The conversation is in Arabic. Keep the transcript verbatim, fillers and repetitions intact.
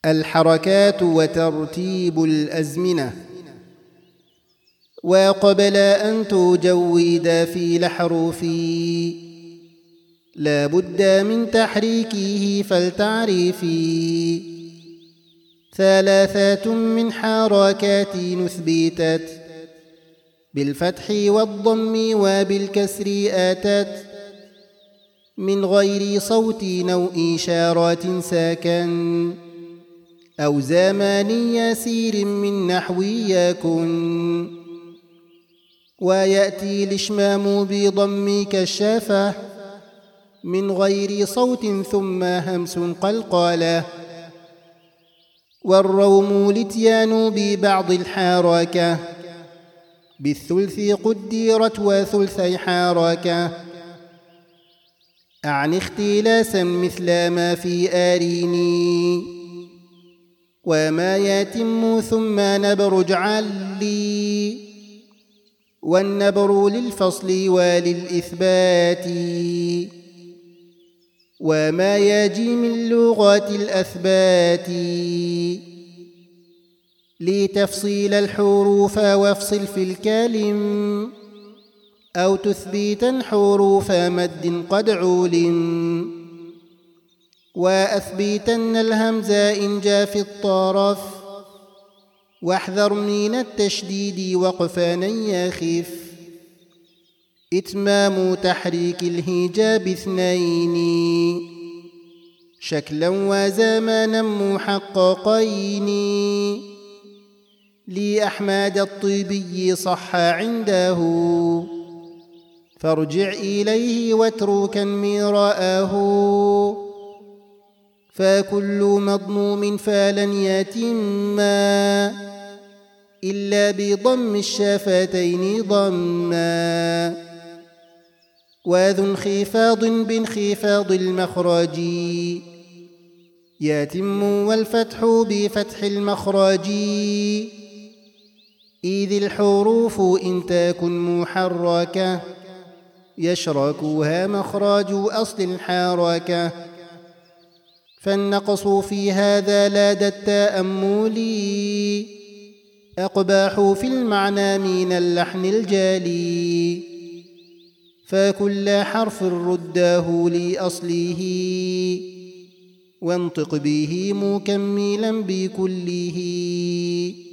الحركات وترتيب الأزمنة. وقبل أن تجود في الأحرف لا بد من تحريكه فلتعرفي ثلاثة من حركات نثبتت بالفتح والضم وبالكسر أتت من غير صوت أو إشارات ساكن أو زمان يسير من نحو يكن. ويأتي الإشمام بضم كالشافة من غير صوت ثم همس قلقلة. والروم الاتيان ببعض الحركة بالثلث قدرت وثلثي حركة أعني اختلاسا مثل ما في آريني وما يتم ثم نبر اجعل لي. والنبر للفصل وللإثبات وما يجي من لغة الأثبات. لتفصيل الحروف وافصل في الكلم أو تثبيتا حروف مد قد علم. وأثبيتن الهمز إن جاء في الطرف واحذر من التشديد وقفانا يخف. إتمام تحريك الهجاء باثنين شكلا وزمانا محققين. لأحمد الطيبي صح عنده فارجع إليه واتركا مراءه. فكل مضموم فلن يتما إلا بضم الشفتين ضما. وذو انخفاض بانخفاض المخرج يتم والفتح بفتح المخرج. إذ الحروف إن تكن محركة يشركها مخرج أصل الحركة. فالنقص في هذا لدى التأمل أقباح في المعنى من اللحن الجلي. فكل حرف رده لأصله وانطق به مكملا بكله.